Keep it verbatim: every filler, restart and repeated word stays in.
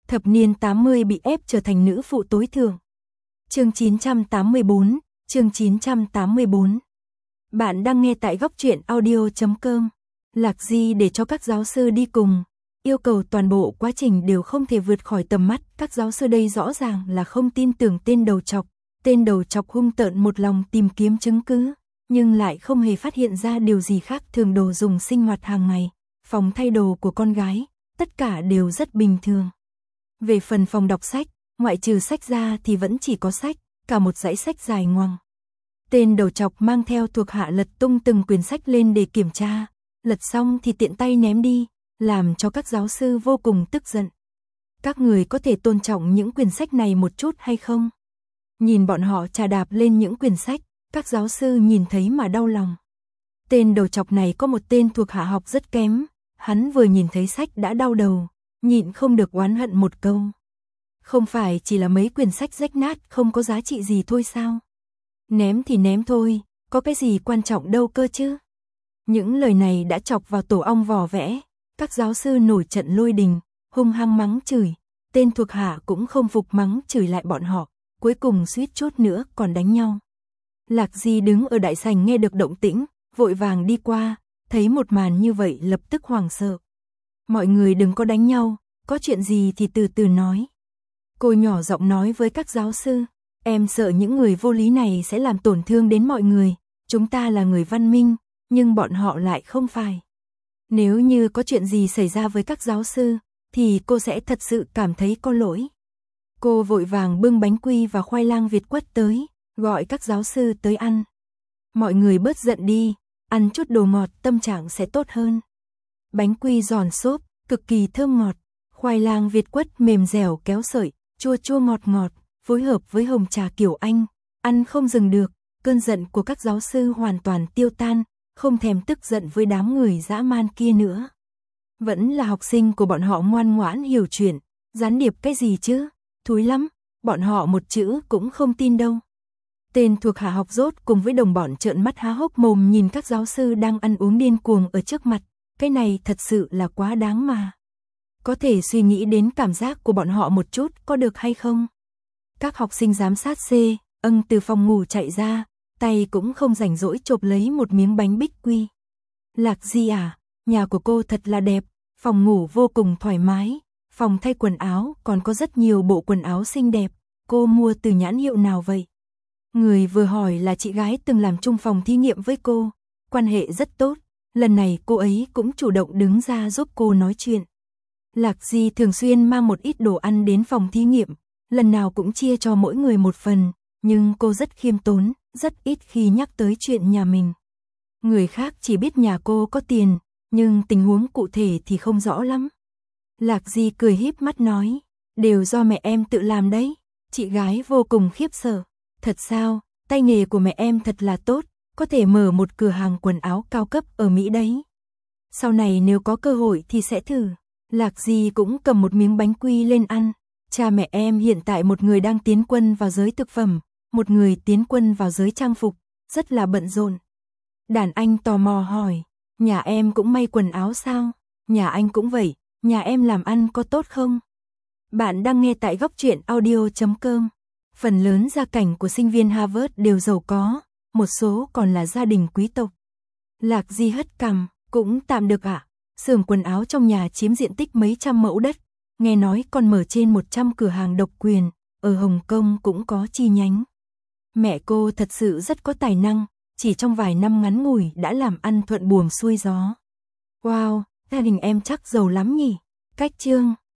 Thập niên tám mươi bị ép trở thành nữ phụ tối thượng. Chương chín trăm tám mươi bốn, chương chín trăm tám mươi bốn. Bạn đang nghe tại góc truyện audio chấm com. Lạc Di để cho các giáo sư đi cùng, yêu cầu toàn bộ quá trình đều không thể vượt khỏi tầm mắt. Các giáo sư đây rõ ràng là không tin tưởng tên đầu trọc. Tên đầu trọc hung tợn một lòng tìm kiếm chứng cứ, nhưng lại không hề phát hiện ra điều gì khác thường. Đồ dùng sinh hoạt hàng ngày, phòng thay đồ của con gái, tất cả đều rất bình thường. Về phần phòng đọc sách, ngoại trừ sách ra thì vẫn chỉ có sách, cả một dãy sách dài ngoằng. Tên đầu trọc mang theo thuộc hạ lật tung từng quyển sách lên để kiểm tra, lật xong thì tiện tay ném đi, làm cho các giáo sư vô cùng tức giận. Các người có thể tôn trọng những quyển sách này một chút hay không? Nhìn bọn họ trà đạp lên những quyển sách, các giáo sư nhìn thấy mà đau lòng. Tên đầu trọc này có một tên thuộc hạ học rất kém, hắn vừa nhìn thấy sách đã đau đầu, nhịn không được oán hận một câu. Không phải chỉ là mấy quyển sách rách nát không có giá trị gì thôi sao? Ném thì ném thôi, có cái gì quan trọng đâu cơ chứ? Những lời này đã chọc vào tổ ong vò vẽ, các giáo sư nổi trận lôi đình, hung hăng mắng chửi, tên thuộc hạ cũng không phục mắng chửi lại bọn họ, cuối cùng suýt chút nữa còn đánh nhau. Lạc Di đứng ở đại sảnh nghe được động tĩnh, vội vàng đi qua, thấy một màn như vậy lập tức hoảng sợ. Mọi người đừng có đánh nhau, có chuyện gì thì từ từ nói. Cô nhỏ giọng nói với các giáo sư, em sợ những người vô lý này sẽ làm tổn thương đến mọi người, chúng ta là người văn minh, nhưng bọn họ lại không phải. Nếu như có chuyện gì xảy ra với các giáo sư, thì cô sẽ thật sự cảm thấy có lỗi. Cô vội vàng bưng bánh quy và khoai lang Việt quất tới, gọi các giáo sư tới ăn. Mọi người bớt giận đi, ăn chút đồ ngọt tâm trạng sẽ tốt hơn. Bánh quy giòn xốp, cực kỳ thơm ngọt, khoai lang Việt quất mềm dẻo kéo sợi, chua chua ngọt ngọt, phối hợp với hồng trà kiểu Anh, ăn không dừng được. Cơn giận của các giáo sư hoàn toàn tiêu tan, không thèm tức giận với đám người dã man kia nữa. Vẫn là học sinh của bọn họ ngoan ngoãn hiểu chuyện, gián điệp cái gì chứ, thúi lắm, bọn họ một chữ cũng không tin đâu. Tên thuộc hạ học dốt cùng với đồng bọn trợn mắt há hốc mồm nhìn các giáo sư đang ăn uống điên cuồng ở trước mặt, cái này thật sự là quá đáng mà. Có thể suy nghĩ đến cảm giác của bọn họ một chút có được hay không? Các học sinh giám sát C, âng từ phòng ngủ chạy ra, tay cũng không rảnh rỗi chộp lấy một miếng bánh bích quy. Lạc Di à, nhà của cô thật là đẹp, phòng ngủ vô cùng thoải mái, phòng thay quần áo còn có rất nhiều bộ quần áo xinh đẹp, cô mua từ nhãn hiệu nào vậy? Người vừa hỏi là chị gái từng làm chung phòng thí nghiệm với cô, quan hệ rất tốt, lần này cô ấy cũng chủ động đứng ra giúp cô nói chuyện. Lạc Di thường xuyên mang một ít đồ ăn đến phòng thí nghiệm, lần nào cũng chia cho mỗi người một phần, nhưng cô rất khiêm tốn, rất ít khi nhắc tới chuyện nhà mình. Người khác chỉ biết nhà cô có tiền, nhưng tình huống cụ thể thì không rõ lắm. Lạc Di cười híp mắt nói, đều do mẹ em tự làm đấy. Chị gái vô cùng khiếp sợ. Thật sao, tay nghề của mẹ em thật là tốt, có thể mở một cửa hàng quần áo cao cấp ở Mỹ đấy. Sau này nếu có cơ hội thì sẽ thử. Lạc Di cũng cầm một miếng bánh quy lên ăn. Cha mẹ em hiện tại một người đang tiến quân vào giới thực phẩm, một người tiến quân vào giới trang phục, rất là bận rộn. Đàn anh tò mò hỏi, nhà em cũng may quần áo sao? Nhà anh cũng vậy, nhà em làm ăn có tốt không? Bạn đang nghe tại góc truyện audio chấm com. Phần lớn gia cảnh của sinh viên Harvard đều giàu có, một số còn là gia đình quý tộc. Lạc Di hất cằm, cũng tạm được ạ. Xưởng quần áo trong nhà chiếm diện tích mấy trăm mẫu đất, nghe nói còn mở trên một trăm cửa hàng độc quyền, ở Hồng Kông cũng có chi nhánh. Mẹ cô thật sự rất có tài năng, chỉ trong vài năm ngắn ngủi đã làm ăn thuận buồm xuôi gió. Wow, gia đình em chắc giàu lắm nhỉ? Cách chương